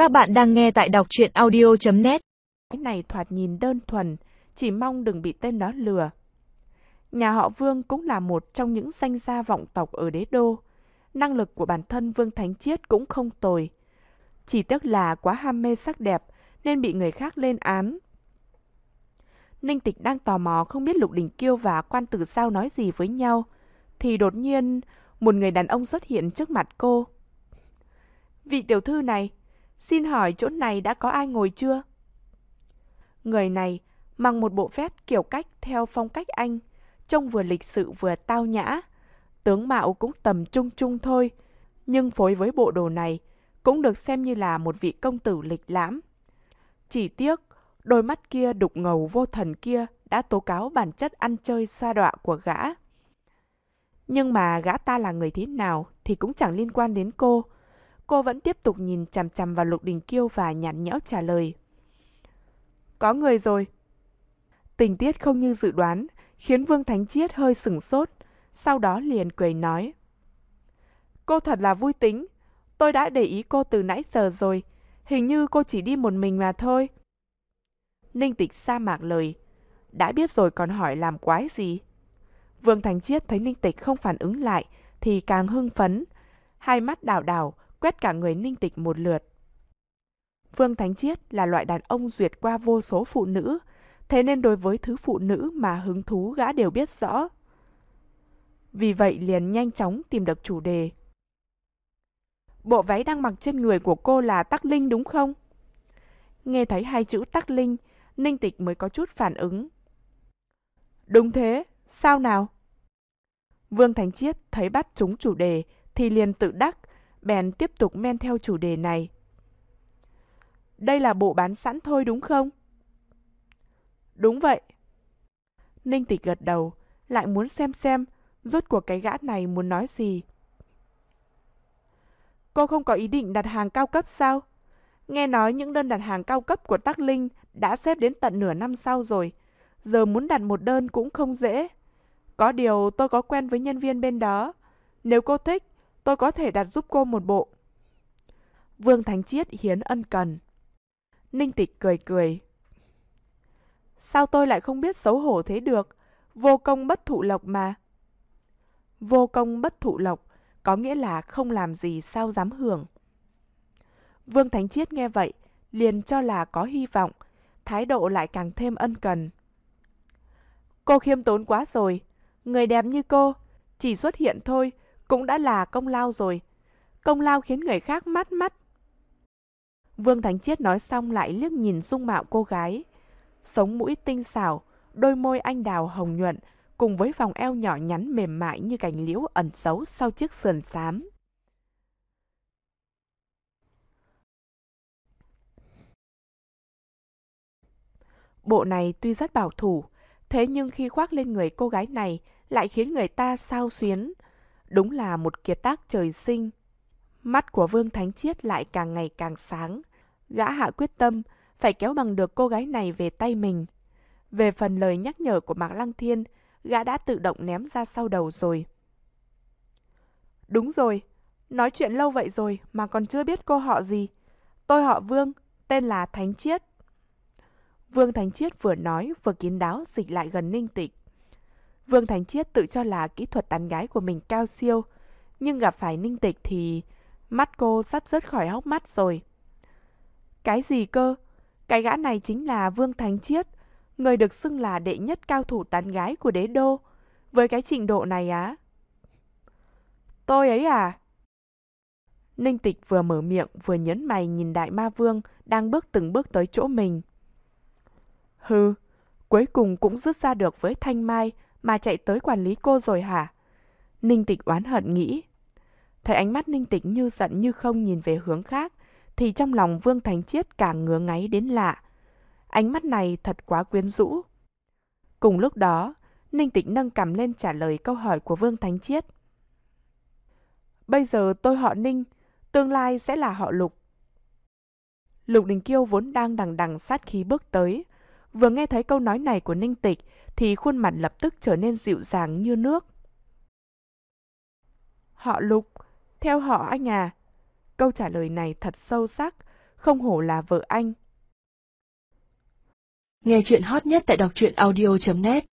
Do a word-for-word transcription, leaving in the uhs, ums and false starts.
Các bạn đang nghe tại đọc truyện audio chấm net. Cái này thoạt nhìn đơn thuần, chỉ mong đừng bị tên đó lừa. Nhà họ Vương cũng là một trong những danh gia vọng tộc ở đế đô. Năng lực của bản thân Vương Thánh Chiết cũng không tồi. Chỉ tiếc là quá ham mê sắc đẹp nên bị người khác lên án. Ninh Tịch đang tò mò không biết Lục Đình Kiêu và Quan Tử Giao nói gì với nhau, thì đột nhiên một người đàn ông xuất hiện trước mặt cô. Vị tiểu thư này, xin hỏi chỗ này đã có ai ngồi chưa? Người này mặc một bộ vest kiểu cách theo phong cách Anh, trông vừa lịch sự vừa tao nhã. Tướng mạo cũng tầm trung trung thôi, nhưng phối với bộ đồ này cũng được xem như là một vị công tử lịch lãm. Chỉ tiếc, đôi mắt kia đục ngầu vô thần kia đã tố cáo bản chất ăn chơi xoa đọa của gã. Nhưng mà gã ta là người thế nào thì cũng chẳng liên quan đến cô. Cô vẫn tiếp tục nhìn chằm chằm vào Lục Đình Kiêu và nhạt nhẽo trả lời. Có người rồi. Tình tiết không như dự đoán, khiến Vương Thánh Chiết hơi sửng sốt, sau đó liền cười nói. Cô thật là vui tính, tôi đã để ý cô từ nãy giờ rồi, hình như cô chỉ đi một mình mà thôi. Ninh Tịch sa mạc lời, đã biết rồi còn hỏi làm quái gì. Vương Thánh Chiết thấy Ninh Tịch không phản ứng lại thì càng hưng phấn, hai mắt đảo đảo quét cả người Ninh Tịch một lượt. Vương Thánh Chiết là loại đàn ông duyệt qua vô số phụ nữ, thế nên đối với thứ phụ nữ mà hứng thú gã đều biết rõ. Vì vậy liền nhanh chóng tìm được chủ đề. Bộ váy đang mặc trên người của cô là Tắc Linh đúng không? Nghe thấy hai chữ Tắc Linh, Ninh Tịch mới có chút phản ứng. Đúng thế, sao nào? Vương Thánh Chiết thấy bắt trúng chủ đề thì liền tự đắc, bèn tiếp tục men theo chủ đề này. Đây là bộ bán sẵn thôi đúng không? Đúng vậy. Ninh Tịch gật đầu, lại muốn xem xem rốt cuộc cái gã này muốn nói gì. Cô không có ý định đặt hàng cao cấp sao? Nghe nói những đơn đặt hàng cao cấp của Tắc Linh đã xếp đến tận nửa năm sau rồi. Giờ muốn đặt một đơn cũng không dễ. Có điều tôi có quen với nhân viên bên đó. Nếu cô thích, tôi có thể đặt giúp cô một bộ. Vương Thánh Chiết hiến ân cần. Ninh Tịch cười cười. Sao tôi lại không biết xấu hổ thế được? Vô công bất thụ lộc mà. Vô công bất thụ lộc có nghĩa là không làm gì sao dám hưởng. Vương Thánh Chiết nghe vậy, liền cho là có hy vọng, thái độ lại càng thêm ân cần. Cô khiêm tốn quá rồi, người đẹp như cô, chỉ xuất hiện thôi, cũng đã là công lao rồi. Công lao khiến người khác mát mắt. Vương Thánh Chiết nói xong lại liếc nhìn dung mạo cô gái. Sống mũi tinh xảo, đôi môi anh đào hồng nhuận, cùng với vòng eo nhỏ nhắn mềm mại như cành liễu ẩn giấu sau chiếc sườn xám. Bộ này tuy rất bảo thủ, thế nhưng khi khoác lên người cô gái này lại khiến người ta xao xuyến. Đúng là một kiệt tác trời sinh. Mắt của Vương Thánh Chiết lại càng ngày càng sáng. Gã hạ quyết tâm phải kéo bằng được cô gái này về tay mình. Về phần lời nhắc nhở của Mạc Lăng Thiên, gã đã tự động ném ra sau đầu rồi. Đúng rồi, nói chuyện lâu vậy rồi mà còn chưa biết cô họ gì. Tôi họ Vương, tên là Thánh Chiết. Vương Thánh Chiết vừa nói vừa kín đáo dịch lại gần Ninh Tịch. Vương Thánh Chiết tự cho là kỹ thuật tán gái của mình cao siêu, nhưng gặp phải Ninh Tịch thì mắt cô sắp rớt khỏi hốc mắt rồi. Cái gì cơ? Cái gã này chính là Vương Thánh Chiết, người được xưng là đệ nhất cao thủ tán gái của đế đô. Với cái trình độ này á? Tôi ấy à? Ninh Tịch vừa mở miệng vừa nhấn mày nhìn Đại Ma Vương đang bước từng bước tới chỗ mình. Hừ, cuối cùng cũng rút ra được với Thanh Mai mà chạy tới quản lý cô rồi hả? Ninh Tịch oán hận nghĩ. Thấy ánh mắt Ninh Tịch như giận như không nhìn về hướng khác, thì trong lòng Vương Thánh Chiết càng ngứa ngáy đến lạ. Ánh mắt này thật quá quyến rũ. Cùng lúc đó, Ninh Tịch nâng cằm lên trả lời câu hỏi của Vương Thánh Chiết. Bây giờ tôi họ Ninh, tương lai sẽ là họ Lục. Lục Đình Kiêu vốn đang đằng đằng sát khí bước tới. Vừa nghe thấy câu nói này của Ninh Tịch thì khuôn mặt lập tức trở nên dịu dàng như nước. Họ Lục, theo họ anh à? Câu trả lời này thật sâu sắc, không hổ là vợ anh. Nghe chuyện hot nhất tại đọc truyện audio chấm net